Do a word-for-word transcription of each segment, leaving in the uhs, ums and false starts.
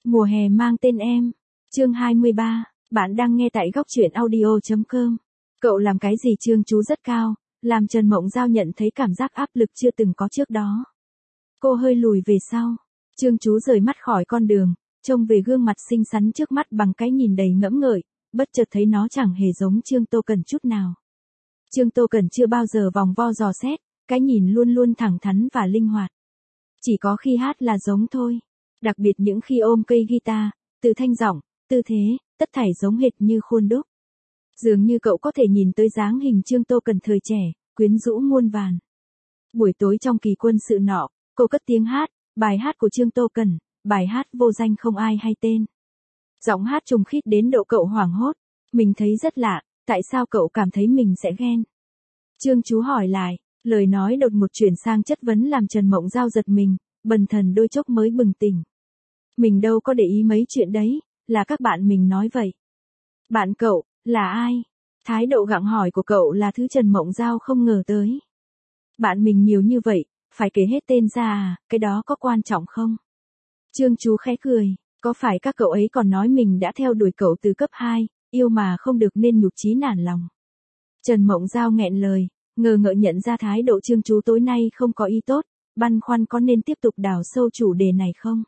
Mùa hè mang tên em. Chương hai mươi ba, bạn đang nghe tại góc truyện audio chấm com. Cậu làm cái gì Trương Chú rất cao, làm Trần Mộng Giao nhận thấy cảm giác áp lực chưa từng có trước đó. Cô hơi lùi về sau. Trương Chú rời mắt khỏi con đường, trông về gương mặt xinh xắn trước mắt bằng cái nhìn đầy ngẫm ngợi, bất chợt thấy nó chẳng hề giống Trương Tô Cẩn chút nào. Trương Tô Cẩn chưa bao giờ vòng vo dò xét, cái nhìn luôn luôn thẳng thắn và linh hoạt. Chỉ có khi hát là giống thôi. Đặc biệt những khi ôm cây guitar, từ thanh giọng, tư thế, tất thảy giống hệt như khuôn đúc. Dường như cậu có thể nhìn tới dáng hình Trương Tô Cẩn thời trẻ, quyến rũ muôn vàn. Buổi tối trong kỳ quân sự nọ, cô cất tiếng hát, bài hát của Trương Tô Cẩn, bài hát vô danh không ai hay tên. Giọng hát trùng khít đến độ cậu hoảng hốt, mình thấy rất lạ, tại sao cậu cảm thấy mình sẽ ghen? Trương Chú hỏi lại, lời nói đột một chuyển sang chất vấn làm Trần Mộng Giao giật mình, bần thần đôi chốc mới bừng tỉnh. Mình đâu có để ý mấy chuyện đấy, là các bạn mình nói vậy. Bạn cậu, là ai? Thái độ gặng hỏi của cậu là thứ Trần Mộng Giao không ngờ tới. Bạn mình nhiều như vậy, phải kể hết tên ra à, cái đó có quan trọng không? Trương Chú khẽ cười, có phải các cậu ấy còn nói mình đã theo đuổi cậu từ cấp hai, yêu mà không được nên nhục chí nản lòng. Trần Mộng Giao nghẹn lời, ngờ ngợ nhận ra thái độ Trương Chú tối nay không có ý tốt, băn khoăn có nên tiếp tục đào sâu chủ đề này không?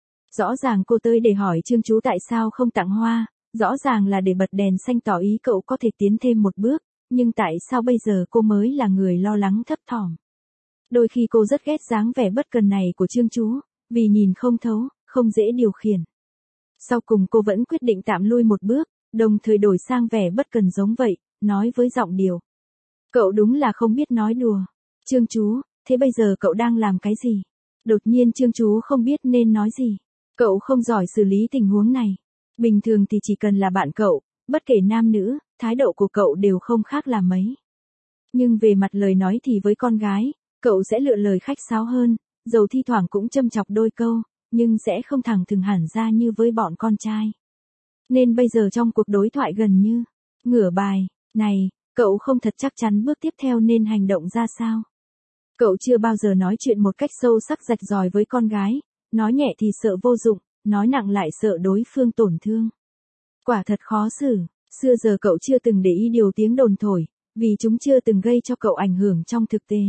Rõ ràng cô tới để hỏi Trương Chú tại sao không tặng hoa, rõ ràng là để bật đèn xanh tỏ ý cậu có thể tiến thêm một bước, nhưng tại sao bây giờ cô mới là người lo lắng thấp thỏm? Đôi khi cô rất ghét dáng vẻ bất cần này của Trương Chú, vì nhìn không thấu, không dễ điều khiển. Sau cùng cô vẫn quyết định tạm lui một bước, đồng thời đổi sang vẻ bất cần giống vậy, nói với giọng điệu. Cậu đúng là không biết nói đùa. Trương Chú, thế bây giờ cậu đang làm cái gì? Đột nhiên Trương Chú không biết nên nói gì. Cậu không giỏi xử lý tình huống này. Bình thường thì chỉ cần là bạn cậu, bất kể nam nữ, thái độ của cậu đều không khác là mấy. Nhưng về mặt lời nói thì với con gái, cậu sẽ lựa lời khách sáo hơn, dầu thi thoảng cũng châm chọc đôi câu, nhưng sẽ không thẳng thừng hẳn ra như với bọn con trai. Nên bây giờ trong cuộc đối thoại gần như, ngửa bài, này, cậu không thật chắc chắn bước tiếp theo nên hành động ra sao. Cậu chưa bao giờ nói chuyện một cách sâu sắc rạch ròi với con gái, nói nhẹ thì sợ vô dụng, nói nặng lại sợ đối phương tổn thương. Quả thật khó xử, xưa giờ cậu chưa từng để ý điều tiếng đồn thổi, vì chúng chưa từng gây cho cậu ảnh hưởng trong thực tế.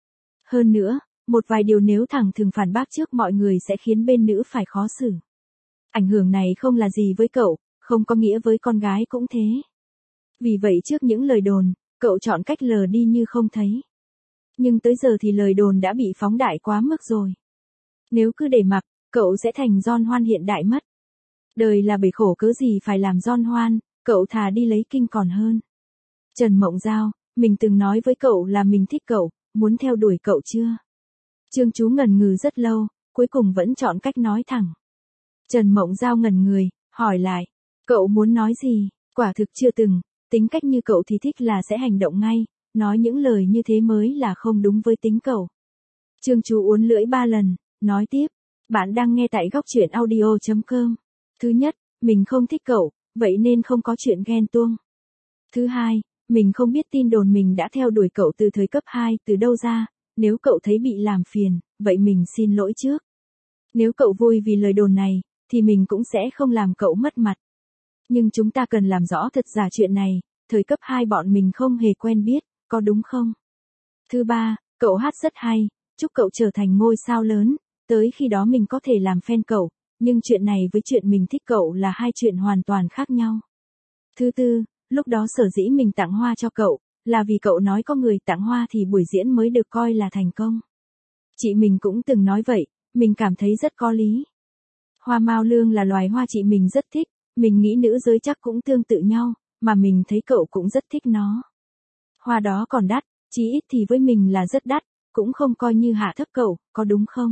Hơn nữa, một vài điều nếu thẳng thừng phản bác trước mọi người sẽ khiến bên nữ phải khó xử. Ảnh hưởng này không là gì với cậu, không có nghĩa với con gái cũng thế. Vì vậy trước những lời đồn, cậu chọn cách lờ đi như không thấy. Nhưng tới giờ thì lời đồn đã bị phóng đại quá mức rồi. Nếu cứ để mặc, cậu sẽ thành John Hoan hiện đại mất. Đời là bể khổ cớ gì phải làm John Hoan, cậu thà đi lấy kinh còn hơn. Trần Mộng Giao, mình từng nói với cậu là mình thích cậu, muốn theo đuổi cậu chưa? Trương Chú ngần ngừ rất lâu, cuối cùng vẫn chọn cách nói thẳng. Trần Mộng Giao ngẩn người, hỏi lại, cậu muốn nói gì? Quả thực chưa từng, tính cách như cậu thì thích là sẽ hành động ngay, nói những lời như thế mới là không đúng với tính cậu. Trương Chú uốn lưỡi ba lần, nói tiếp, bạn đang nghe tại góc truyện audio chấm com. Thứ nhất, mình không thích cậu, vậy nên không có chuyện ghen tuông. Thứ hai, mình không biết tin đồn mình đã theo đuổi cậu từ thời cấp hai từ đâu ra, nếu cậu thấy bị làm phiền, vậy mình xin lỗi trước. Nếu cậu vui vì lời đồn này, thì mình cũng sẽ không làm cậu mất mặt. Nhưng chúng ta cần làm rõ thật giả chuyện này, thời cấp hai bọn mình không hề quen biết, có đúng không? Thứ ba, cậu hát rất hay, chúc cậu trở thành ngôi sao lớn, tới khi đó mình có thể làm fan cậu, nhưng chuyện này với chuyện mình thích cậu là hai chuyện hoàn toàn khác nhau. Thứ tư, lúc đó sở dĩ mình tặng hoa cho cậu, là vì cậu nói có người tặng hoa thì buổi diễn mới được coi là thành công. Chị mình cũng từng nói vậy, mình cảm thấy rất có lý. Hoa mao lương là loài hoa chị mình rất thích, mình nghĩ nữ giới chắc cũng tương tự nhau, mà mình thấy cậu cũng rất thích nó. Hoa đó còn đắt, chí ít thì với mình là rất đắt, cũng không coi như hạ thấp cậu, có đúng không?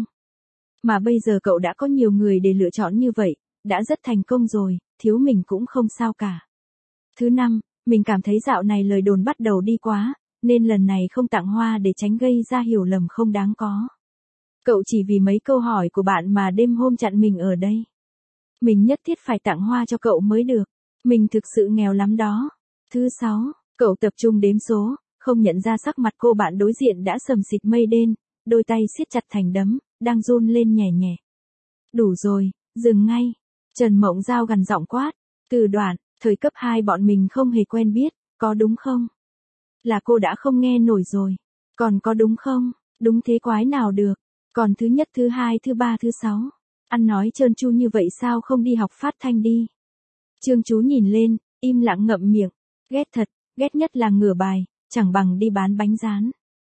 Mà bây giờ cậu đã có nhiều người để lựa chọn như vậy, đã rất thành công rồi, thiếu mình cũng không sao cả. Thứ năm, mình cảm thấy dạo này lời đồn bắt đầu đi quá, nên lần này không tặng hoa để tránh gây ra hiểu lầm không đáng có. Cậu chỉ vì mấy câu hỏi của bạn mà đêm hôm chặn mình ở đây. Mình nhất thiết phải tặng hoa cho cậu mới được, mình thực sự nghèo lắm đó. Thứ sáu, cậu tập trung đếm số, không nhận ra sắc mặt cô bạn đối diện đã sầm xịt mây đen, đôi tay siết chặt thành đấm, đang run lên nhẹ nhẹ. Đủ rồi, dừng ngay, Trần Mộng Giao gằn giọng quát. Từ Đoạn, thời cấp hai bọn mình không hề quen biết, có đúng không? Là cô đã không nghe nổi rồi. Còn có đúng không? Đúng thế quái nào được. Còn thứ nhất, thứ hai, thứ ba, thứ sáu. Ăn nói trơn tru như vậy sao không đi học phát thanh đi? Trương Chú nhìn lên, im lặng ngậm miệng. Ghét thật, ghét nhất là ngửa bài, chẳng bằng đi bán bánh rán.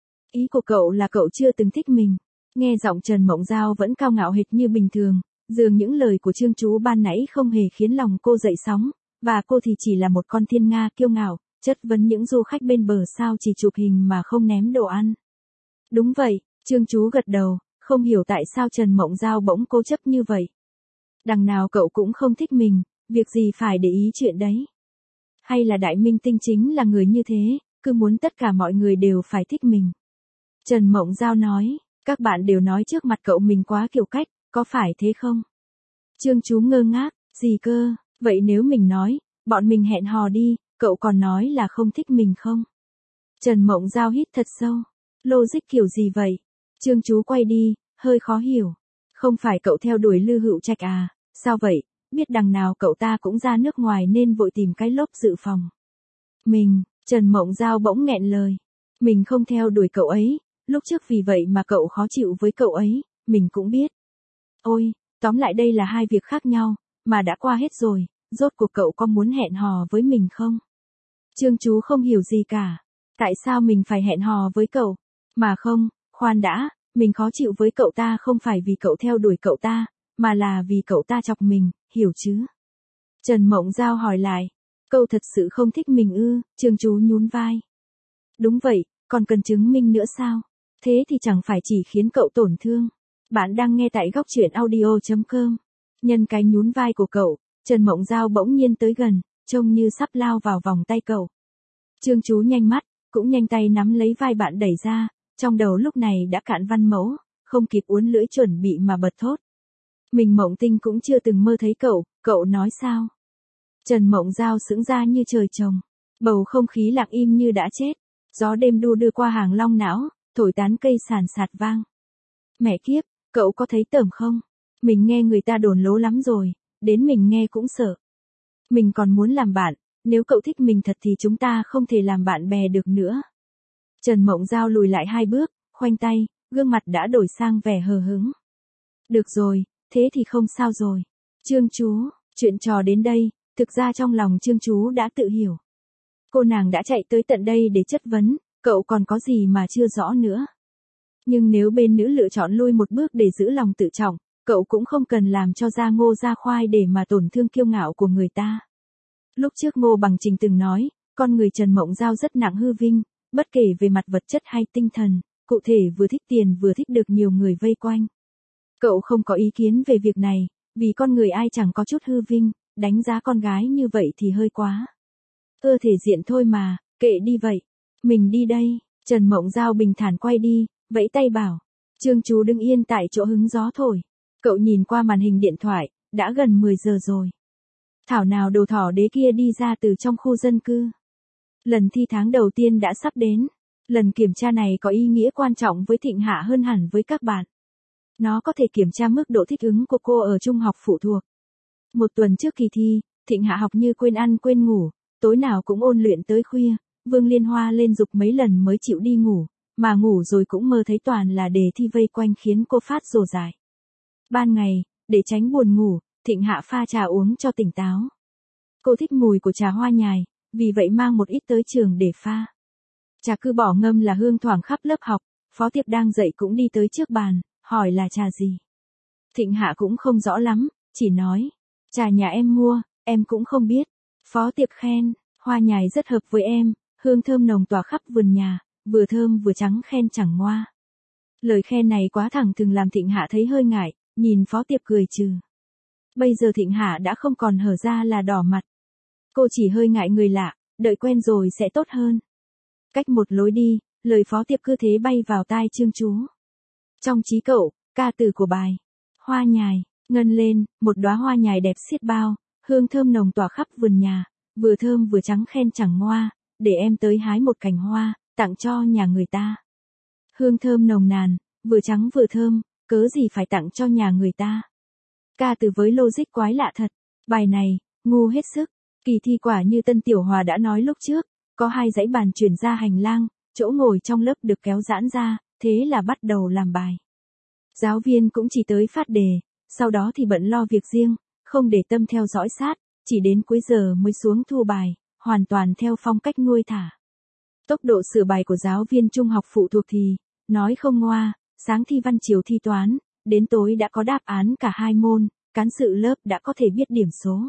Ý của cậu là cậu chưa từng thích mình. Nghe giọng Trần Mộng Giao vẫn cao ngạo hệt như bình thường, dường những lời của Trương Chú ban nãy không hề khiến lòng cô dậy sóng, và cô thì chỉ là một con thiên nga kiêu ngạo, chất vấn những du khách bên bờ sao chỉ chụp hình mà không ném đồ ăn. Đúng vậy, Trương Chú gật đầu, không hiểu tại sao Trần Mộng Giao bỗng cố chấp như vậy. Đằng nào cậu cũng không thích mình, việc gì phải để ý chuyện đấy. Hay là đại minh tinh chính là người như thế, cứ muốn tất cả mọi người đều phải thích mình. Trần Mộng Giao nói, các bạn đều nói trước mặt cậu mình quá kiểu cách, có phải thế không? Trương Chú ngơ ngác, gì cơ, vậy nếu mình nói, bọn mình hẹn hò đi, cậu còn nói là không thích mình không? Trần Mộng Giao hít thật sâu, logic kiểu gì vậy? Trương Chú quay đi, hơi khó hiểu. Không phải cậu theo đuổi Lư Hữu Trạch à, sao vậy? Biết đằng nào cậu ta cũng ra nước ngoài nên vội tìm cái lốp dự phòng. Mình, Trần Mộng Giao bỗng nghẹn lời. Mình không theo đuổi cậu ấy, lúc trước vì vậy mà cậu khó chịu với cậu ấy, mình cũng biết. Ôi, tóm lại đây là hai việc khác nhau, mà đã qua hết rồi, rốt cuộc cậu có muốn hẹn hò với mình không? Trương Chú không hiểu gì cả. Tại sao mình phải hẹn hò với cậu? Mà không, khoan đã, mình khó chịu với cậu ta không phải vì cậu theo đuổi cậu ta, mà là vì cậu ta chọc mình, hiểu chứ? Trần Mộng Giao hỏi lại. Cậu thật sự không thích mình ư? Trương Chú nhún vai. Đúng vậy, còn cần chứng minh nữa sao? Thế thì chẳng phải chỉ khiến cậu tổn thương. Bạn đang nghe tại góc truyện audio chấm com. Nhân cái nhún vai của cậu, Trần Mộng Giao bỗng nhiên tới gần, trông như sắp lao vào vòng tay cậu. Trương Chú nhanh mắt, cũng nhanh tay nắm lấy vai bạn đẩy ra, trong đầu lúc này đã cạn văn mẫu, không kịp uốn lưỡi chuẩn bị mà bật thốt. Mình Mộng Tinh cũng chưa từng mơ thấy cậu, cậu nói sao? Trần Mộng Giao sững ra như trời trồng, bầu không khí lặng im như đã chết, gió đêm đu đưa qua hàng long não, thổi tán cây sàn sạt vang. Mẹ kiếp, cậu có thấy tởm không? Mình nghe người ta đồn lố lắm rồi, đến mình nghe cũng sợ. Mình còn muốn làm bạn, nếu cậu thích mình thật thì chúng ta không thể làm bạn bè được nữa. Trần Mộng Giao lùi lại hai bước, khoanh tay, gương mặt đã đổi sang vẻ hờ hững. Được rồi, thế thì không sao rồi. Trương Chú, chuyện trò đến đây, thực ra trong lòng Trương Chú đã tự hiểu. Cô nàng đã chạy tới tận đây để chất vấn, cậu còn có gì mà chưa rõ nữa. Nhưng nếu bên nữ lựa chọn lui một bước để giữ lòng tự trọng, cậu cũng không cần làm cho ra ngô ra khoai để mà tổn thương kiêu ngạo của người ta. Lúc trước Ngô Bằng Trình từng nói, con người Trần Mộng Giao rất nặng hư vinh, bất kể về mặt vật chất hay tinh thần, cụ thể vừa thích tiền vừa thích được nhiều người vây quanh. Cậu không có ý kiến về việc này, vì con người ai chẳng có chút hư vinh, đánh giá con gái như vậy thì hơi quá. Ơ thể diện thôi mà, kệ đi vậy. Mình đi đây. Trần Mộng Giao bình thản quay đi, vẫy tay bảo. Trương Chú đứng yên tại chỗ hứng gió thổi. Cậu nhìn qua màn hình điện thoại, đã gần mười giờ rồi. Thảo nào đồ thỏ đế kia đi ra từ trong khu dân cư. Lần thi tháng đầu tiên đã sắp đến. Lần kiểm tra này có ý nghĩa quan trọng với Thịnh Hạ hơn hẳn với các bạn. Nó có thể kiểm tra mức độ thích ứng của cô ở trung học phụ thuộc. Một tuần trước kỳ thi, Thịnh Hạ học như quên ăn quên ngủ, tối nào cũng ôn luyện tới khuya, Vương Liên Hoa lên giục mấy lần mới chịu đi ngủ, mà ngủ rồi cũng mơ thấy toàn là đề thi vây quanh khiến cô phát rồ dại. Ban ngày, để tránh buồn ngủ, Thịnh Hạ pha trà uống cho tỉnh táo. Cô thích mùi của trà hoa nhài, vì vậy mang một ít tới trường để pha. Trà cứ bỏ ngâm là hương thoảng khắp lớp học, Phó Tiệp đang dậy cũng đi tới trước bàn, hỏi là trà gì. Thịnh Hạ cũng không rõ lắm, chỉ nói, trà nhà em mua, em cũng không biết. Phó Tiệp khen, hoa nhài rất hợp với em, hương thơm nồng tỏa khắp vườn nhà, vừa thơm vừa trắng khen chẳng ngoa. Lời khen này quá thẳng thừng làm Thịnh Hạ thấy hơi ngại, nhìn Phó Tiệp cười trừ. Bây giờ Thịnh Hạ đã không còn hở ra là đỏ mặt. Cô chỉ hơi ngại người lạ, đợi quen rồi sẽ tốt hơn. Cách một lối đi, lời Phó Tiệp cứ thế bay vào tai Trương Chú. Trong trí cậu, ca từ của bài Hoa nhài, ngân lên, một đóa hoa nhài đẹp xiết bao, hương thơm nồng tỏa khắp vườn nhà, vừa thơm vừa trắng khen chẳng ngoa, để em tới hái một cành hoa, tặng cho nhà người ta. Hương thơm nồng nàn, vừa trắng vừa thơm, cớ gì phải tặng cho nhà người ta. Ca từ với logic quái lạ thật. Bài này, ngu hết sức. Kỳ thi quả như Tân Tiểu Hòa đã nói lúc trước, có hai dãy bàn chuyển ra hành lang, chỗ ngồi trong lớp được kéo giãn ra, thế là bắt đầu làm bài. Giáo viên cũng chỉ tới phát đề, sau đó thì bận lo việc riêng, không để tâm theo dõi sát, chỉ đến cuối giờ mới xuống thu bài, hoàn toàn theo phong cách nuôi thả. Tốc độ sửa bài của giáo viên trung học phụ thuộc thì, nói không ngoa, sáng thi văn chiều thi toán, đến tối đã có đáp án cả hai môn, cán sự lớp đã có thể biết điểm số.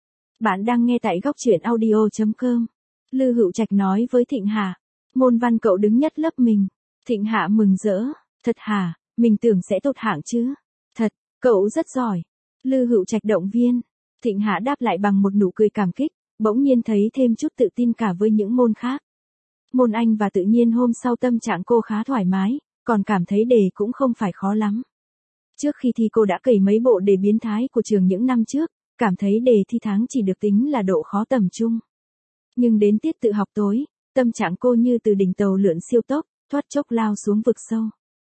Bạn đang nghe tại góc truyện audio chấm com. Lư Hữu Trạch nói với Thịnh Hạ, môn văn cậu đứng nhất lớp mình. Thịnh Hạ mừng rỡ, thật hả, mình tưởng sẽ tốt hạng chứ. Thật, cậu rất giỏi. Lư Hữu Trạch động viên. Thịnh Hạ đáp lại bằng một nụ cười cảm kích, bỗng nhiên thấy thêm chút tự tin cả với những môn khác. Môn Anh và tự nhiên hôm sau tâm trạng cô khá thoải mái, còn cảm thấy đề cũng không phải khó lắm. Trước khi thi cô đã cày mấy bộ đề biến thái của trường những năm trước, cảm thấy đề thi tháng chỉ được tính là độ khó tầm trung. Nhưng đến tiết tự học tối, tâm trạng cô như từ đỉnh tàu lượn siêu tốc, thoát chốc lao xuống vực sâu.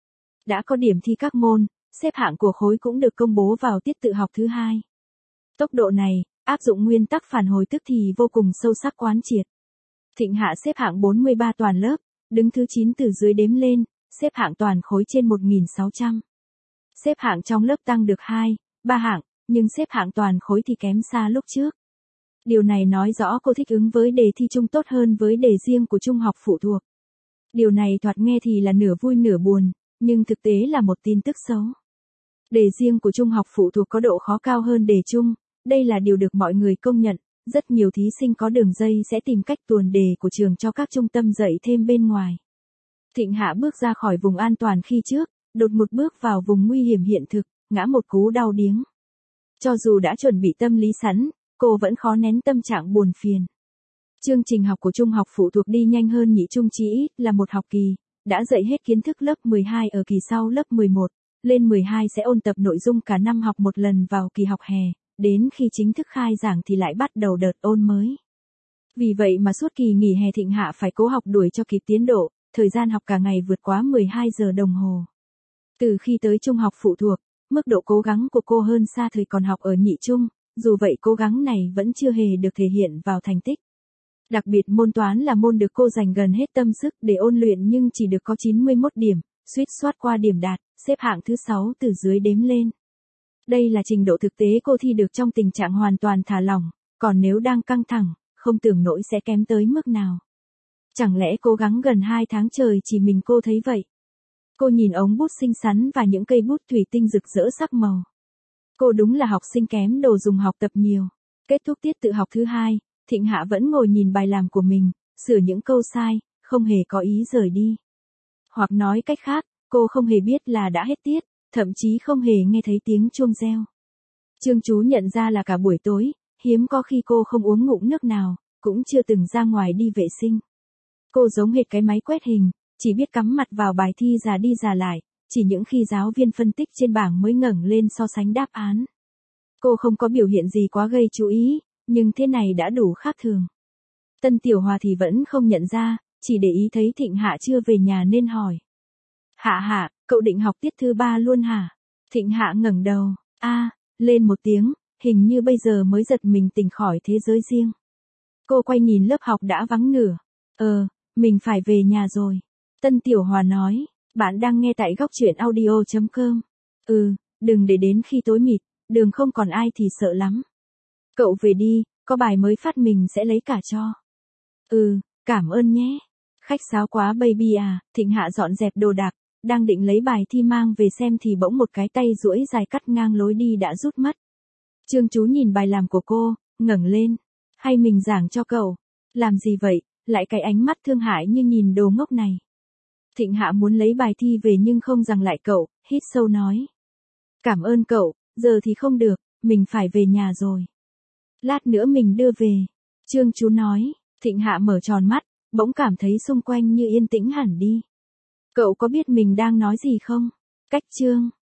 Đã có điểm thi các môn, xếp hạng của khối cũng được công bố vào tiết tự học thứ hai. Tốc độ này, áp dụng nguyên tắc phản hồi tức thì vô cùng sâu sắc quán triệt. Thịnh Hạ xếp hạng bốn mươi ba toàn lớp, đứng thứ chín từ dưới đếm lên, xếp hạng toàn khối trên một nghìn sáu trăm. Xếp hạng trong lớp tăng được hai, ba hạng, nhưng xếp hạng toàn khối thì kém xa lúc trước. Điều này nói rõ cô thích ứng với đề thi chung tốt hơn với đề riêng của trung học phụ thuộc. Điều này thoạt nghe thì là nửa vui nửa buồn, nhưng thực tế là một tin tức xấu. Đề riêng của trung học phụ thuộc có độ khó cao hơn đề chung, đây là điều được mọi người công nhận, rất nhiều thí sinh có đường dây sẽ tìm cách tuồn đề của trường cho các trung tâm dạy thêm bên ngoài. Thịnh Hạ bước ra khỏi vùng an toàn khi trước, đột một bước vào vùng nguy hiểm hiện thực, ngã một cú đau điếng. Cho dù đã chuẩn bị tâm lý sẵn, cô vẫn khó nén tâm trạng buồn phiền. Chương trình học của trung học phụ thuộc đi nhanh hơn nhị trung chỉ ít là một học kỳ, đã dạy hết kiến thức lớp mười hai ở kỳ sau lớp mười một, lên mười hai sẽ ôn tập nội dung cả năm học một lần vào kỳ học hè, đến khi chính thức khai giảng thì lại bắt đầu đợt ôn mới. Vì vậy mà suốt kỳ nghỉ hè Thịnh Hạ phải cố học đuổi cho kịp tiến độ, thời gian học cả ngày vượt quá mười hai giờ đồng hồ. Từ khi tới trung học phụ thuộc, mức độ cố gắng của cô hơn xa thời còn học ở nhị trung, dù vậy cố gắng này vẫn chưa hề được thể hiện vào thành tích. Đặc biệt môn toán là môn được cô dành gần hết tâm sức để ôn luyện nhưng chỉ được có chín mươi mốt điểm, suýt soát qua điểm đạt, xếp hạng thứ sáu từ dưới đếm lên. Đây là trình độ thực tế cô thi được trong tình trạng hoàn toàn thả lỏng, còn nếu đang căng thẳng, không tưởng nổi sẽ kém tới mức nào. Chẳng lẽ cố gắng gần hai tháng trời chỉ mình cô thấy vậy? Cô nhìn ống bút xinh xắn và những cây bút thủy tinh rực rỡ sắc màu. Cô đúng là học sinh kém đồ dùng học tập nhiều. Kết thúc tiết tự học thứ hai, Thịnh Hạ vẫn ngồi nhìn bài làm của mình, sửa những câu sai, không hề có ý rời đi. Hoặc nói cách khác, cô không hề biết là đã hết tiết, thậm chí không hề nghe thấy tiếng chuông reo. Trương Chú nhận ra là cả buổi tối, hiếm có khi cô không uống ngụm nước nào, cũng chưa từng ra ngoài đi vệ sinh. Cô giống hệt cái máy quét hình, chỉ biết cắm mặt vào bài thi giả đi giả lại, chỉ những khi giáo viên phân tích trên bảng mới ngẩng lên so sánh đáp án. Cô không có biểu hiện gì quá gây chú ý, nhưng thế này đã đủ khác thường. Tân Tiểu Hòa thì vẫn không nhận ra, chỉ để ý thấy Thịnh Hạ chưa về nhà nên hỏi. Hạ Hạ, cậu định học tiết thứ ba luôn hả? Thịnh Hạ ngẩng đầu, a, lên một tiếng, hình như bây giờ mới giật mình tỉnh khỏi thế giới riêng. Cô quay nhìn lớp học đã vắng nửa. Ờ, mình phải về nhà rồi. Tân Tiểu Hòa nói, bạn đang nghe tại góc truyện audio chấm com. Ừ, đừng để đến khi tối mịt, đường không còn ai thì sợ lắm. Cậu về đi, có bài mới phát mình sẽ lấy cả cho. Ừ, cảm ơn nhé. Khách sáo quá baby à. Thịnh Hạ dọn dẹp đồ đạc, đang định lấy bài thi mang về xem thì bỗng một cái tay duỗi dài cắt ngang lối đi đã rút mất. Trương Chú nhìn bài làm của cô, ngẩng lên. Hay mình giảng cho cậu? Làm gì vậy, lại cái ánh mắt thương hại như nhìn đồ ngốc này. Thịnh Hạ muốn lấy bài thi về nhưng không rằng lại cậu, hít sâu nói. Cảm ơn cậu, giờ thì không được, mình phải về nhà rồi. Lát nữa mình đưa về. Trương Chú nói. Thịnh Hạ mở tròn mắt, bỗng cảm thấy xung quanh như yên tĩnh hẳn đi. Cậu có biết mình đang nói gì không? Cách Trương.